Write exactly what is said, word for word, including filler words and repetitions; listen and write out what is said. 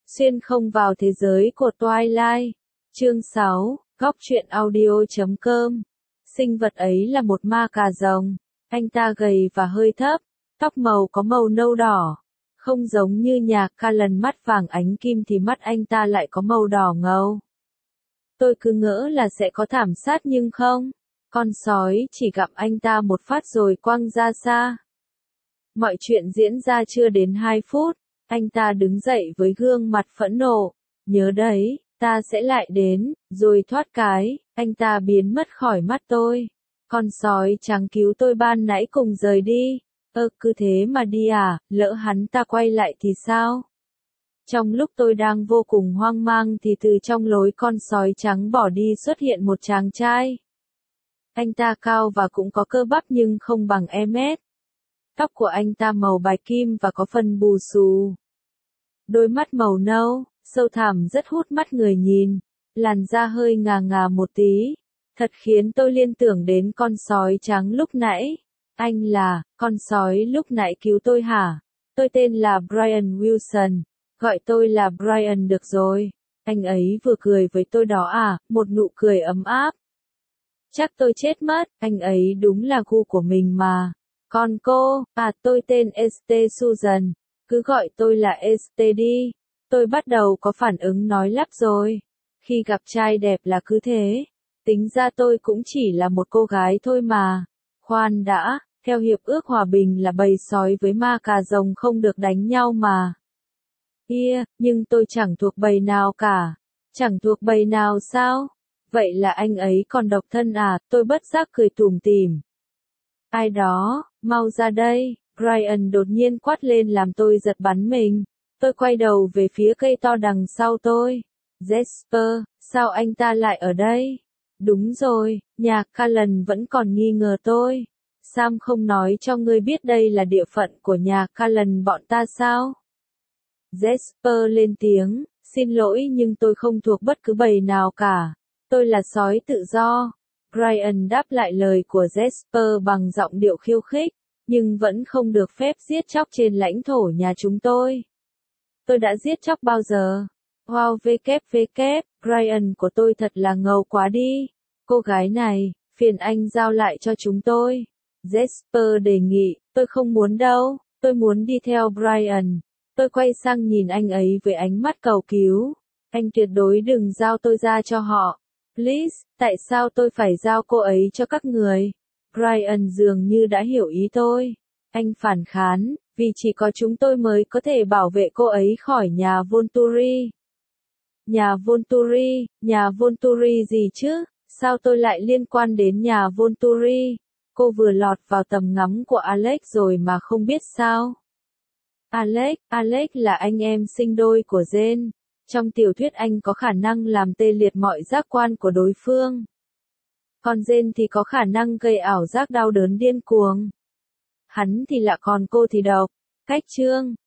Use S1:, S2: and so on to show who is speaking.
S1: Xuyên không vào thế giới của Twilight. Chương sáu, góc truyện audio chấm com. Sinh vật ấy là một ma cà rồng. Anh ta gầy và hơi thấp, tóc màu có màu nâu đỏ. Không giống như nhà Callan mắt vàng ánh kim thì mắt anh ta lại có màu đỏ ngầu. Tôi cứ ngỡ là sẽ có thảm sát nhưng không. Con sói chỉ gặm anh ta một phát rồi quăng ra xa. Mọi chuyện diễn ra chưa đến hai phút. Anh ta đứng dậy với gương mặt phẫn nộ. Nhớ đấy, ta sẽ lại đến, rồi thoát cái, anh ta biến mất khỏi mắt tôi. Con sói trắng cứu tôi ban nãy cùng rời đi. Ơ cứ thế mà đi à, lỡ hắn ta quay lại thì sao? Trong lúc tôi đang vô cùng hoang mang thì từ trong lối con sói trắng bỏ đi xuất hiện một chàng trai. Anh ta cao và cũng có cơ bắp nhưng không bằng Emmet. Tóc của anh ta màu bạch kim và có phần bù xù. Đôi mắt màu nâu, sâu thẳm rất hút mắt người nhìn. Làn da hơi ngà ngà một tí. Thật khiến tôi liên tưởng đến con sói trắng lúc nãy. Anh là, con sói lúc nãy cứu tôi hả? Tôi tên là Brian Wilson. Gọi tôi là Brian được rồi. Anh ấy vừa cười với tôi đó à, một nụ cười ấm áp. Chắc tôi chết mất, anh ấy đúng là gu của mình mà. Còn cô, à tôi tên Esther Susan, cứ gọi tôi là Esther đi. Tôi bắt đầu có phản ứng nói lắp rồi. Khi gặp trai đẹp là cứ thế. Tính ra tôi cũng chỉ là một cô gái thôi mà. Khoan đã, theo hiệp ước hòa bình là bầy sói với ma cà rồng không được đánh nhau mà. Kia, nhưng tôi chẳng thuộc bầy nào cả. Chẳng thuộc bầy nào sao? Vậy là anh ấy còn độc thân à, tôi bất giác cười tủm tỉm. Ai đó, mau ra đây, Brian đột nhiên quát lên làm tôi giật bắn mình. Tôi quay đầu về phía cây to đằng sau tôi. Jasper, sao anh ta lại ở đây? Đúng rồi, nhà Callan vẫn còn nghi ngờ tôi. Sam không nói cho ngươi biết đây là địa phận của nhà Callan bọn ta sao? Jasper lên tiếng, xin lỗi nhưng tôi không thuộc bất cứ bầy nào cả. Tôi là sói tự do. Brian đáp lại lời của Jasper bằng giọng điệu khiêu khích, nhưng vẫn không được phép giết chóc trên lãnh thổ nhà chúng tôi. Tôi đã giết chóc bao giờ? Wow vê kép vê kép, Brian của tôi thật là ngầu quá đi. Cô gái này, phiền anh giao lại cho chúng tôi. Jasper đề nghị, tôi không muốn đâu, tôi muốn đi theo Brian. Tôi quay sang nhìn anh ấy với ánh mắt cầu cứu. Anh tuyệt đối đừng giao tôi ra cho họ. Please, tại sao tôi phải giao cô ấy cho các người? Brian dường như đã hiểu ý tôi. Anh phản kháng, vì chỉ có chúng tôi mới có thể bảo vệ cô ấy khỏi nhà Volturi. Nhà Volturi, nhà Volturi gì chứ? Sao tôi lại liên quan đến nhà Volturi? Cô vừa lọt vào tầm ngắm của Alex rồi mà không biết sao? Alex, Alex là anh em sinh đôi của Jane. Trong tiểu thuyết anh có khả năng làm tê liệt mọi giác quan của đối phương. Còn Jane thì có khả năng gây ảo giác đau đớn điên cuồng. Hắn thì lạ còn cô thì độc. Cách chương.